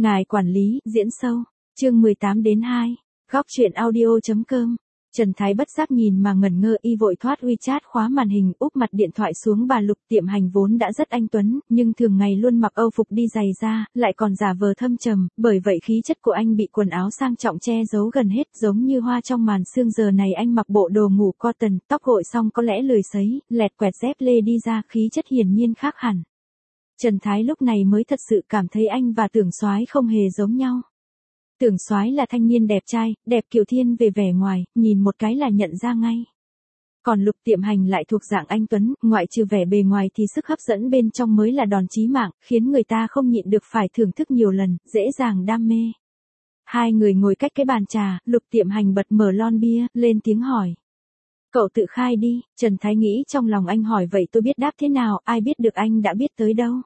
Ngài quản lý, diễn sâu. Chương 18-2. Góc truyện audio.com. Trần Thái bất giác nhìn mà ngẩn ngơ, y vội thoát WeChat khóa màn hình, úp mặt điện thoại xuống bà Lục. Tiệm Hành vốn đã rất anh tuấn, nhưng thường ngày luôn mặc âu phục đi giày da, lại còn giả vờ thâm trầm, bởi vậy khí chất của anh bị quần áo sang trọng che giấu gần hết, giống như hoa trong màn sương. Giờ này anh mặc bộ đồ ngủ cotton, tóc gội xong có lẽ lười sấy, lẹt quẹt dép lê đi ra, khí chất hiển nhiên khác hẳn. Trần Thái lúc này mới thật sự cảm thấy anh và Tưởng Soái không hề giống nhau. Tưởng Soái là thanh niên đẹp trai, đẹp kiều thiên về vẻ ngoài, nhìn một cái là nhận ra ngay. Còn Lục Tiệm Hành lại thuộc dạng anh tuấn, ngoại trừ vẻ bề ngoài thì sức hấp dẫn bên trong mới là đòn chí mạng, khiến người ta không nhịn được phải thưởng thức nhiều lần, dễ dàng đam mê. Hai người ngồi cách cái bàn trà, Lục Tiệm Hành bật mở lon bia, lên tiếng hỏi. Cậu tự khai đi. Trần Thái nghĩ trong lòng anh hỏi vậy tôi biết đáp thế nào, ai biết được anh đã biết tới đâu.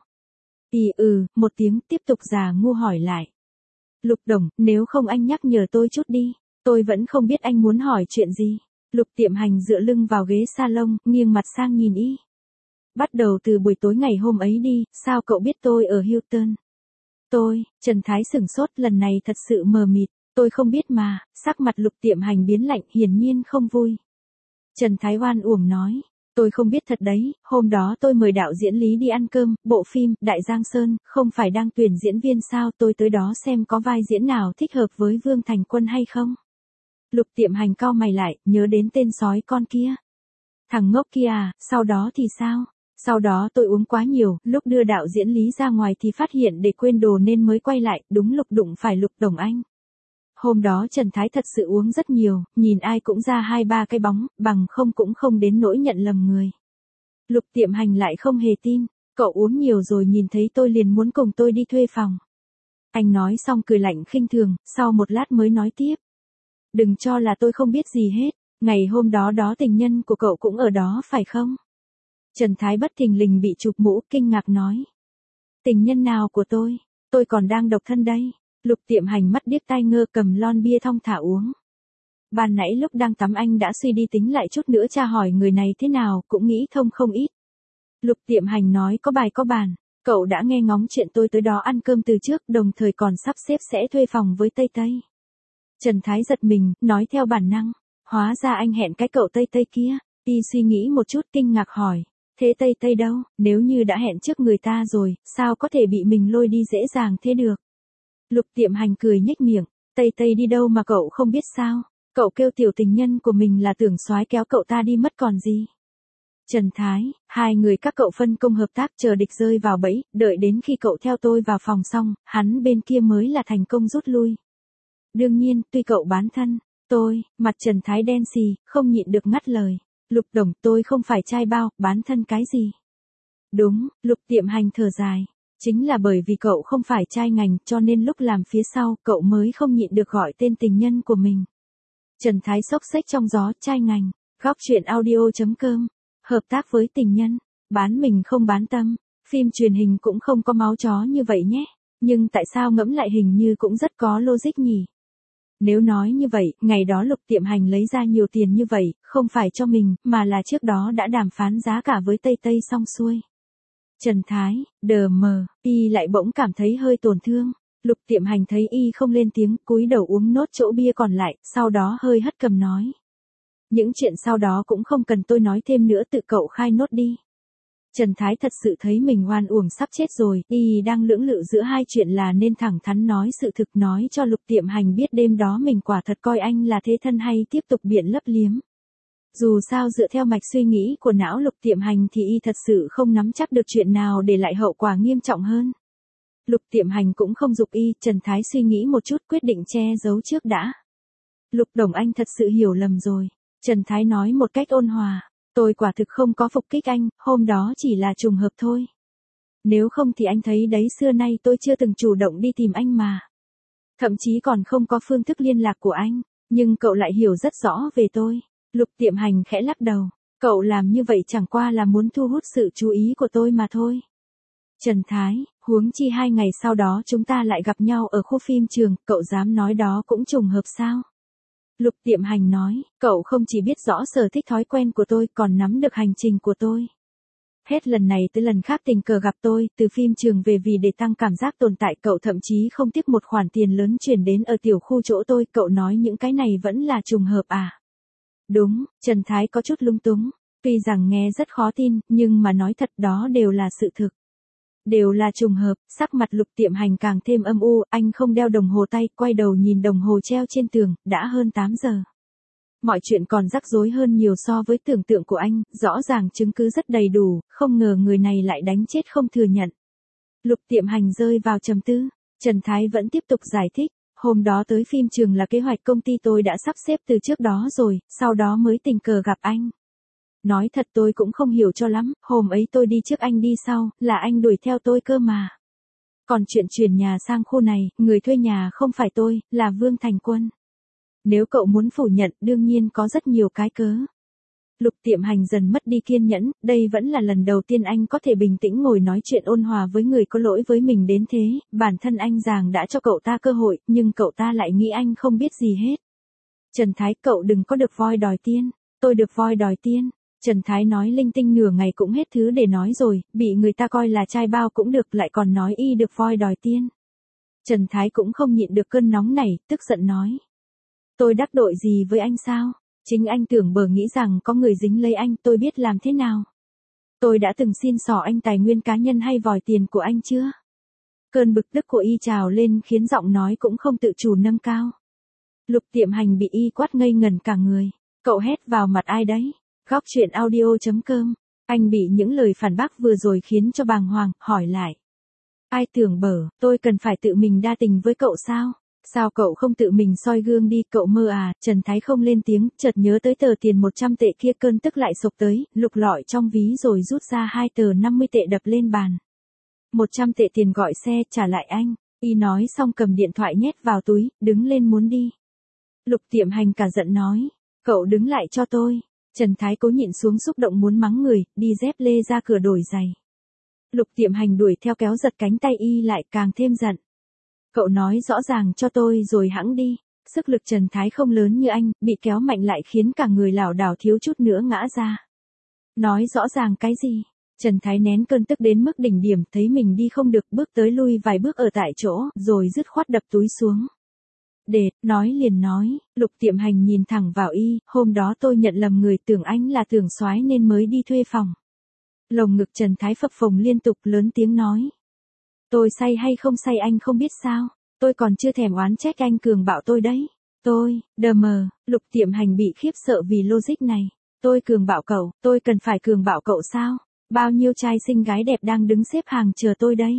Một tiếng, tiếp tục già ngu hỏi lại. Lục Đồng, nếu không anh nhắc nhở tôi chút đi, tôi vẫn không biết anh muốn hỏi chuyện gì. Lục Tiệm Hành dựa lưng vào ghế salon, nghiêng mặt sang nhìn y. Bắt đầu từ buổi tối ngày hôm ấy đi, sao cậu biết tôi ở Hilton? Trần Thái sửng sốt, lần này thật sự mờ mịt, tôi không biết mà. Sắc mặt Lục Tiệm Hành biến lạnh, hiển nhiên không vui. Trần Thái oan uổng nói, tôi không biết thật đấy, hôm đó tôi mời đạo diễn Lý đi ăn cơm, bộ phim Đại Giang Sơn, không phải đang tuyển diễn viên sao, tôi tới đó xem có vai diễn nào thích hợp với Vương Thành Quân hay không. Lục Tiệm Hành cau mày lại, nhớ đến tên sói con kia. Thằng ngốc kia à, sau đó thì sao? Sau đó tôi uống quá nhiều, lúc đưa đạo diễn Lý ra ngoài thì phát hiện để quên đồ nên mới quay lại, đúng lúc đụng phải Lục Đồng anh. Hôm đó Trần Thái thật sự uống rất nhiều, nhìn ai cũng ra 2-3 cái bóng, bằng không cũng không đến nỗi nhận lầm người. Lục Tiệm Hành lại không hề tin, cậu uống nhiều rồi nhìn thấy tôi liền muốn cùng tôi đi thuê phòng. Anh nói xong cười lạnh khinh thường, sau một lát mới nói tiếp. Đừng cho là tôi không biết gì hết, ngày hôm đó tình nhân của cậu cũng ở đó phải không? Trần Thái bất thình lình bị chụp mũ, kinh ngạc nói. Tình nhân nào của tôi còn đang độc thân đây. Lục Tiệm Hành mắt điếc tai ngơ, cầm lon bia thong thả uống. Ban nãy lúc đang tắm anh đã suy đi tính lại chút nữa tra hỏi người này thế nào, cũng nghĩ thông không ít. Lục Tiệm Hành nói có bài có bàn, cậu đã nghe ngóng chuyện tôi tới đó ăn cơm từ trước, đồng thời còn sắp xếp sẽ thuê phòng với Tây Tây. Trần Thái giật mình, nói theo bản năng, hóa ra anh hẹn cái cậu Tây Tây kia. Y suy nghĩ một chút kinh ngạc hỏi, thế Tây Tây đâu, nếu như đã hẹn trước người ta rồi, sao có thể bị mình lôi đi dễ dàng thế được. Lục Tiệm Hành cười nhếch miệng, Tây Tây đi đâu mà cậu không biết sao, cậu kêu tiểu tình nhân của mình là Tưởng Soái kéo cậu ta đi mất còn gì. Trần Thái, hai người các cậu phân công hợp tác chờ địch rơi vào bẫy, đợi đến khi cậu theo tôi vào phòng xong, hắn bên kia mới là thành công rút lui. Đương nhiên, tuy cậu bán thân, mặt Trần Thái đen xì, không nhịn được ngắt lời. Lục Đồng, tôi không phải trai bao, bán thân cái gì. Đúng, Lục Tiệm Hành thở dài. Chính là bởi vì cậu không phải trai ngành cho nên lúc làm phía sau cậu mới không nhịn được gọi tên tình nhân của mình. Trần Thái xốc xếch trong gió, trai ngành, góc truyện audio.com, hợp tác với tình nhân, bán mình không bán tâm, phim truyền hình cũng không có máu chó như vậy nhé, nhưng tại sao ngẫm lại hình như cũng rất có logic nhỉ. Nếu nói như vậy, ngày đó Lục Tiệm Hành lấy ra nhiều tiền như vậy, không phải cho mình, mà là trước đó đã đàm phán giá cả với Tây Tây xong xuôi. Trần Thái, y lại bỗng cảm thấy hơi tổn thương. Lục Tiệm Hành thấy y không lên tiếng, cúi đầu uống nốt chỗ bia còn lại, sau đó hơi hất cầm nói. Những chuyện sau đó cũng không cần tôi nói thêm nữa, tự cậu khai nốt đi. Trần Thái thật sự thấy mình oan uổng sắp chết rồi, y đang lưỡng lự giữa hai chuyện là nên thẳng thắn nói sự thực, nói cho Lục Tiệm Hành biết đêm đó mình quả thật coi anh là thế thân, hay tiếp tục biện lấp liếm. Dù sao dựa theo mạch suy nghĩ của não Lục Tiệm Hành thì y thật sự không nắm chắc được chuyện nào để lại hậu quả nghiêm trọng hơn. Lục Tiệm Hành cũng không giục y, Trần Thái suy nghĩ một chút quyết định che giấu trước đã. Lục Đồng, anh thật sự hiểu lầm rồi. Trần Thái nói một cách ôn hòa, tôi quả thực không có phục kích anh, hôm đó chỉ là trùng hợp thôi. Nếu không thì anh thấy đấy, xưa nay tôi chưa từng chủ động đi tìm anh mà. Thậm chí còn không có phương thức liên lạc của anh, nhưng cậu lại hiểu rất rõ về tôi. Lục Tiệm Hành khẽ lắc đầu, cậu làm như vậy chẳng qua là muốn thu hút sự chú ý của tôi mà thôi. Trần Thái, huống chi 2 ngày sau đó chúng ta lại gặp nhau ở khu phim trường, cậu dám nói đó cũng trùng hợp sao? Lục Tiệm Hành nói, cậu không chỉ biết rõ sở thích thói quen của tôi, còn nắm được hành trình của tôi. Hết lần này tới lần khác tình cờ gặp tôi, từ phim trường về vì để tăng cảm giác tồn tại cậu thậm chí không tiếc một khoản tiền lớn chuyển đến ở tiểu khu chỗ tôi, cậu nói những cái này vẫn là trùng hợp à? Đúng, Trần Thái có chút lung túng, tuy rằng nghe rất khó tin, nhưng mà nói thật đó đều là sự thực. Đều là trùng hợp, sắc mặt Lục Tiệm Hành càng thêm âm u, anh không đeo đồng hồ tay, quay đầu nhìn đồng hồ treo trên tường, đã hơn 8 giờ. Mọi chuyện còn rắc rối hơn nhiều so với tưởng tượng của anh, rõ ràng chứng cứ rất đầy đủ, không ngờ người này lại đánh chết không thừa nhận. Lục Tiệm Hành rơi vào trầm tư, Trần Thái vẫn tiếp tục giải thích, hôm đó tới phim trường là kế hoạch công ty tôi đã sắp xếp từ trước đó rồi, sau đó mới tình cờ gặp anh. Nói thật tôi cũng không hiểu cho lắm, hôm ấy tôi đi trước anh đi sau, là anh đuổi theo tôi cơ mà. Còn chuyện chuyển nhà sang khu này, người thuê nhà không phải tôi, là Vương Thành Quân. Nếu cậu muốn phủ nhận, đương nhiên có rất nhiều cái cớ. Lục Tiệm Hành dần mất đi kiên nhẫn, đây vẫn là lần đầu tiên anh có thể bình tĩnh ngồi nói chuyện ôn hòa với người có lỗi với mình đến thế, bản thân anh ràng đã cho cậu ta cơ hội, nhưng cậu ta lại nghĩ anh không biết gì hết. Trần Thái, cậu đừng có được voi đòi tiên, tôi được voi đòi tiên. Trần Thái nói linh tinh nửa ngày cũng hết thứ để nói rồi, bị người ta coi là trai bao cũng được, lại còn nói y được voi đòi tiên. Trần Thái cũng không nhịn được cơn nóng này, tức giận nói. Tôi đắc tội gì với anh sao? Chính anh tưởng bờ nghĩ rằng có người dính lấy anh, tôi biết làm thế nào. Tôi đã từng xin xỏ anh tài nguyên cá nhân hay vòi tiền của anh chưa? Cơn bực tức của y trào lên khiến giọng nói cũng không tự chủ nâng cao. Lục Tiệm Hành bị y quát ngây ngần cả người. Cậu hét vào mặt ai đấy? Góc chuyện audio.com. Anh bị những lời phản bác vừa rồi khiến cho bàng hoàng, hỏi lại. Ai tưởng bở, tôi cần phải tự mình đa tình với cậu sao? Sao cậu không tự mình soi gương đi, cậu mơ à? Trần Thái không lên tiếng, chợt nhớ tới tờ tiền 100 tệ kia, cơn tức lại sộc tới, lục lọi trong ví rồi rút ra 2 tờ 50 tệ đập lên bàn. 100 tệ tiền gọi xe, trả lại anh. Y nói xong cầm điện thoại nhét vào túi, đứng lên muốn đi. Lục Tiệm Hành cả giận nói, cậu đứng lại cho tôi. Trần Thái cố nhịn xuống xúc động muốn mắng người, đi dép lê ra cửa đổi giày. Lục Tiệm Hành đuổi theo kéo giật cánh tay y lại, càng thêm giận. Cậu nói rõ ràng cho tôi rồi hẵng đi. Sức lực Trần Thái không lớn như anh, bị kéo mạnh lại khiến cả người lảo đảo thiếu chút nữa ngã ra. Nói rõ ràng cái gì? Trần Thái nén cơn tức đến mức đỉnh điểm, thấy mình đi không được, bước tới lui vài bước ở tại chỗ, rồi dứt khoát đập túi xuống. Đệt, nói liền nói, Lục Tiệm Hành nhìn thẳng vào y, hôm đó tôi nhận lầm người, tưởng anh là tưởng soái nên mới đi thuê phòng. Lồng ngực Trần Thái phập phồng liên tục, lớn tiếng nói. Tôi say hay không say anh không biết sao, tôi còn chưa thèm oán trách anh cường bạo tôi đấy. Tôi, đờ mờ, Lục Tiệm Hành bị khiếp sợ vì logic này. Tôi cường bạo cậu, tôi cần phải cường bạo cậu sao? Bao nhiêu trai xinh gái đẹp đang đứng xếp hàng chờ tôi đây.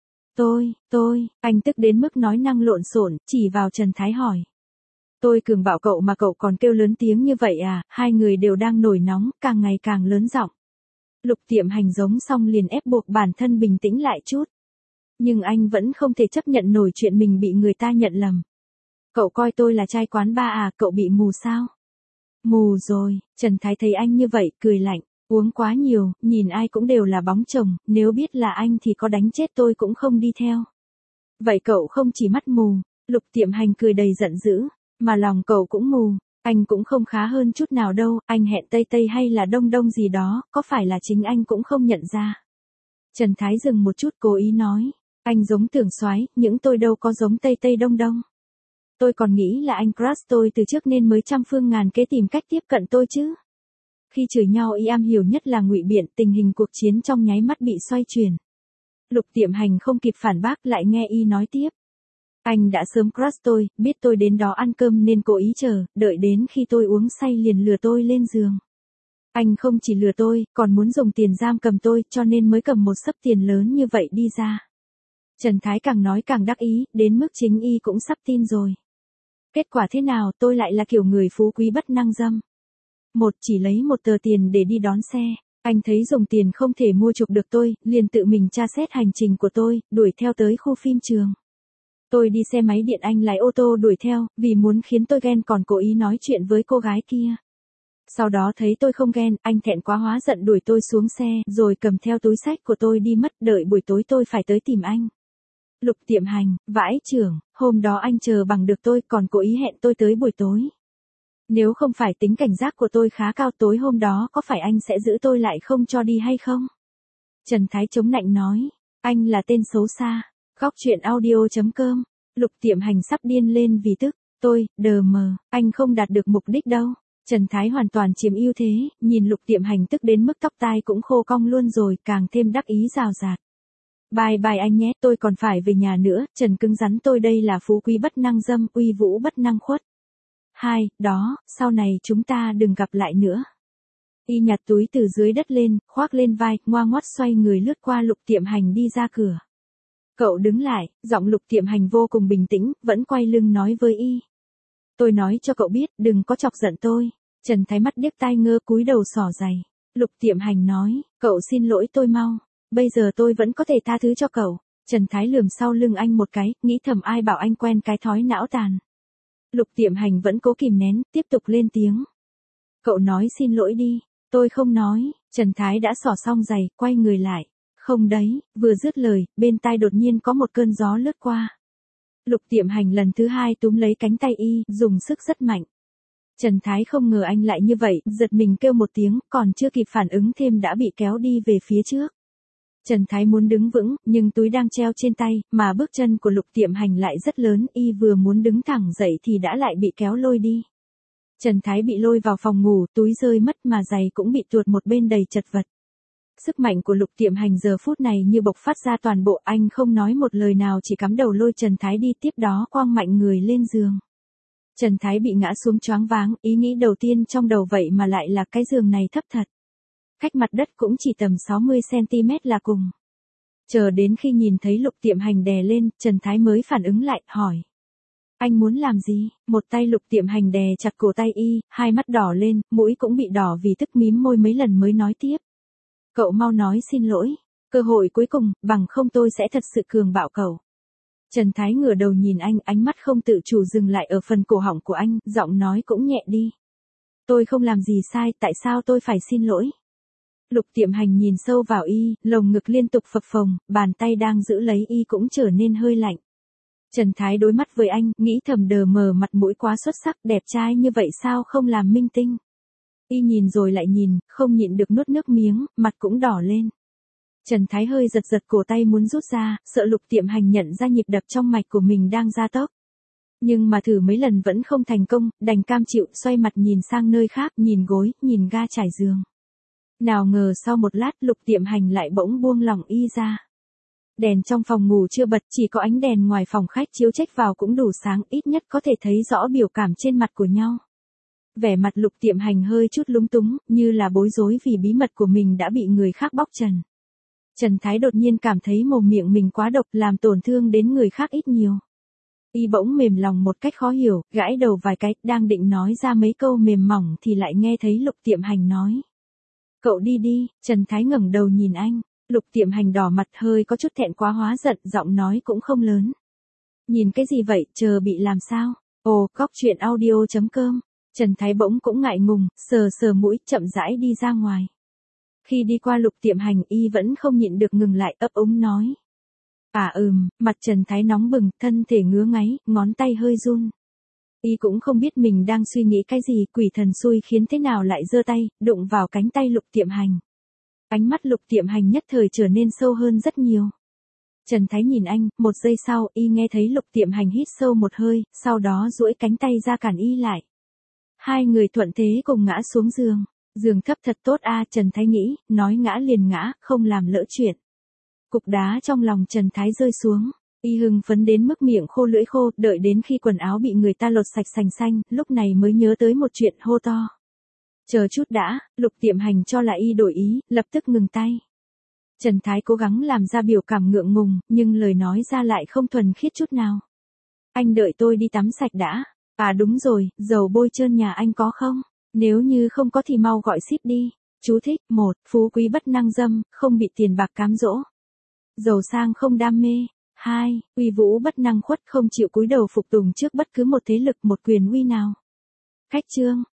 Anh tức đến mức nói năng lộn xộn, chỉ vào Trần Thái hỏi. Tôi cường bạo cậu mà cậu còn kêu lớn tiếng như vậy à? Hai người đều đang nổi nóng, càng ngày càng lớn giọng. Lục Tiệm Hành giống xong liền ép buộc bản thân bình tĩnh lại chút. Nhưng anh vẫn không thể chấp nhận nổi chuyện mình bị người ta nhận lầm. Cậu coi tôi là trai quán bar à, cậu bị mù sao? Mù rồi, Trần Thái thấy anh như vậy, cười lạnh. Uống quá nhiều, nhìn ai cũng đều là bóng chồng, nếu biết là anh thì có đánh chết tôi cũng không đi theo. Vậy cậu không chỉ mắt mù, Lục Tiệm Hành cười đầy giận dữ, mà lòng cậu cũng mù, anh cũng không khá hơn chút nào đâu, anh hẹn Tây Tây hay là Đông Đông gì đó, có phải là chính anh cũng không nhận ra. Trần Thái dừng một chút cố ý nói, anh giống tưởng soái, những tôi đâu có giống Tây Tây Đông Đông. Tôi còn nghĩ là anh crush tôi từ trước nên mới trăm phương ngàn kế tìm cách tiếp cận tôi chứ. Khi chửi nhau y am hiểu nhất là ngụy biện, tình hình cuộc chiến trong nháy mắt bị xoay chuyển. Lục Tiệm Hành không kịp phản bác lại nghe y nói tiếp. Anh đã sớm crush tôi, biết tôi đến đó ăn cơm nên cố ý chờ, đợi đến khi tôi uống say liền lừa tôi lên giường. Anh không chỉ lừa tôi, còn muốn dùng tiền giam cầm tôi, cho nên mới cầm một xấp tiền lớn như vậy đi ra. Trần Thái càng nói càng đắc ý, đến mức chính y cũng sắp tin rồi. Kết quả thế nào, tôi lại là kiểu người phú quý bất năng dâm. Chỉ lấy một tờ tiền để đi đón xe, anh thấy dùng tiền không thể mua chuộc được tôi, liền tự mình tra xét hành trình của tôi, đuổi theo tới khu phim trường. Tôi đi xe máy điện, anh lái ô tô đuổi theo, vì muốn khiến tôi ghen còn cố ý nói chuyện với cô gái kia. Sau đó thấy tôi không ghen, anh thẹn quá hóa giận đuổi tôi xuống xe, rồi cầm theo túi xách của tôi đi mất, đợi buổi tối tôi phải tới tìm anh. Lục Tiệm Hành, vãi chưởng, hôm đó anh chờ bằng được tôi, còn cố ý hẹn tôi tới buổi tối. Nếu không phải tính cảnh giác của tôi khá cao, tối hôm đó có phải anh sẽ giữ tôi lại không cho đi hay không? Trần Thái chống nạnh nói. Anh là tên xấu xa. Góc truyện audio.com. Lục Tiệm Hành sắp điên lên vì tức. Tôi, đờ mờ, anh không đạt được mục đích đâu. Trần Thái hoàn toàn chiếm ưu thế, nhìn Lục Tiệm Hành tức đến mức tóc tai cũng khô cong luôn rồi, càng thêm đắc ý rào rạt. Bye bye anh nhé, tôi còn phải về nhà nữa, Trần cứng rắn tôi đây là phú quý bất năng dâm, uy vũ bất năng khuất. Đó, sau này chúng ta đừng gặp lại nữa. Y nhặt túi từ dưới đất lên, khoác lên vai, ngoa ngoắt xoay người lướt qua Lục Tiệm Hành đi ra cửa. Cậu đứng lại, giọng Lục Tiệm Hành vô cùng bình tĩnh, vẫn quay lưng nói với Y. Tôi nói cho cậu biết, đừng có chọc giận tôi. Trần Thái mắt điếc tai ngơ cúi đầu xỏ giày. Lục Tiệm Hành nói, cậu xin lỗi tôi mau. Bây giờ tôi vẫn có thể tha thứ cho cậu. Trần Thái lườm sau lưng anh một cái, nghĩ thầm ai bảo anh quen cái thói não tàn. Lục Tiệm Hành vẫn cố kìm nén, tiếp tục lên tiếng. Cậu nói xin lỗi đi. Tôi không nói. Trần Thái đã xỏ xong giày, quay người lại. Không đấy, vừa dứt lời, bên tai đột nhiên có một cơn gió lướt qua. Lục Tiệm Hành lần thứ hai túm lấy cánh tay Y, dùng sức rất mạnh. Trần Thái không ngờ anh lại như vậy, giật mình kêu một tiếng, còn chưa kịp phản ứng thêm đã bị kéo đi về phía trước. Trần Thái muốn đứng vững, nhưng túi đang treo trên tay, mà bước chân của Lục Tiệm Hành lại rất lớn, Y vừa muốn đứng thẳng dậy thì đã lại bị kéo lôi đi. Trần Thái bị lôi vào phòng ngủ, túi rơi mất mà giày cũng bị tuột một bên đầy chật vật. Sức mạnh của Lục Tiệm Hành giờ phút này như bộc phát ra toàn bộ, anh không nói một lời nào chỉ cắm đầu lôi Trần Thái đi, tiếp đó quăng mạnh người lên giường. Trần Thái bị ngã xuống choáng váng, ý nghĩ đầu tiên trong đầu vậy mà lại là cái giường này thấp thật. Cách mặt đất cũng chỉ tầm 60cm là cùng. Chờ đến khi nhìn thấy Lục Tiệm Hành đè lên, Trần Thái mới phản ứng lại, hỏi. Anh muốn làm gì? Một tay Lục Tiệm Hành đè chặt cổ tay Y, hai mắt đỏ lên, mũi cũng bị đỏ vì tức mím môi mấy lần mới nói tiếp. Cậu mau nói xin lỗi. Cơ hội cuối cùng, bằng không tôi sẽ thật sự cường bạo cậu. Trần Thái ngửa đầu nhìn anh, ánh mắt không tự chủ dừng lại ở phần cổ họng của anh, giọng nói cũng nhẹ đi. Tôi không làm gì sai, tại sao tôi phải xin lỗi? Lục Tiệm Hành nhìn sâu vào Y, lồng ngực liên tục phập phồng, bàn tay đang giữ lấy Y cũng trở nên hơi lạnh. Trần Thái đối mắt với anh, nghĩ thầm đờ mờ mặt mũi quá xuất sắc, đẹp trai như vậy sao không làm minh tinh. Y nhìn rồi lại nhìn, không nhịn được nuốt nước miếng, mặt cũng đỏ lên. Trần Thái hơi giật giật cổ tay muốn rút ra, sợ Lục Tiệm Hành nhận ra nhịp đập trong mạch của mình đang gia tốc. Nhưng mà thử mấy lần vẫn không thành công, đành cam chịu, xoay mặt nhìn sang nơi khác, nhìn gối, nhìn ga trải giường. Nào ngờ sau một lát Lục Tiệm Hành lại bỗng buông lỏng Y ra. Đèn trong phòng ngủ chưa bật, chỉ có ánh đèn ngoài phòng khách chiếu chếch vào cũng đủ sáng, ít nhất có thể thấy rõ biểu cảm trên mặt của nhau. Vẻ mặt Lục Tiệm Hành hơi chút lúng túng, như là bối rối vì bí mật của mình đã bị người khác bóc trần. Trần Thái đột nhiên cảm thấy mồm miệng mình quá độc, làm tổn thương đến người khác ít nhiều. Y bỗng mềm lòng một cách khó hiểu, gãi đầu vài cái, đang định nói ra mấy câu mềm mỏng thì lại nghe thấy Lục Tiệm Hành nói. Cậu đi đi. Trần Thái ngẩng đầu nhìn anh. Lục Tiệm Hành đỏ mặt, hơi có chút thẹn quá hóa giận, giọng nói cũng không lớn. Nhìn cái gì vậy, chờ bị làm sao? Ồ, Góc truyện audio.com. Trần Thái bỗng cũng ngại ngùng, sờ sờ mũi, chậm rãi đi ra ngoài. Khi đi qua Lục Tiệm Hành, Y vẫn không nhịn được ngừng lại, ấp úng nói. Mặt Trần Thái nóng bừng, thân thể ngứa ngáy, ngón tay hơi run. Y cũng không biết mình đang suy nghĩ cái gì, quỷ thần xui khiến thế nào lại giơ tay, đụng vào cánh tay Lục Tiệm Hành. Ánh mắt Lục Tiệm Hành nhất thời trở nên sâu hơn rất nhiều. Trần Thái nhìn anh, một giây sau, Y nghe thấy Lục Tiệm Hành hít sâu một hơi, sau đó duỗi cánh tay ra cản Y lại. Hai người thuận thế cùng ngã xuống giường. Giường thấp thật tốt a, Trần Thái nghĩ, nói ngã liền ngã, không làm lỡ chuyện. Cục đá trong lòng Trần Thái rơi xuống. Y hưng phấn đến mức miệng khô lưỡi khô, đợi đến khi quần áo bị người ta lột sạch sành xanh, lúc này mới nhớ tới một chuyện, hô to. Chờ chút đã. Lục Tiệm Hành cho là Y đổi ý, lập tức ngừng tay. Trần Thái cố gắng làm ra biểu cảm ngượng ngùng, nhưng lời nói ra lại không thuần khiết chút nào. Anh đợi tôi đi tắm sạch đã. Đúng rồi, dầu bôi trơn nhà anh có không? Nếu như không có thì mau gọi ship đi. Chú thích: 1. Phú quý bất năng dâm, không bị tiền bạc cám dỗ. Giàu sang không đam mê. 2. Uy vũ bất năng khuất, không chịu cúi đầu phục tùng trước bất cứ một thế lực, một quyền uy nào. Khách chương.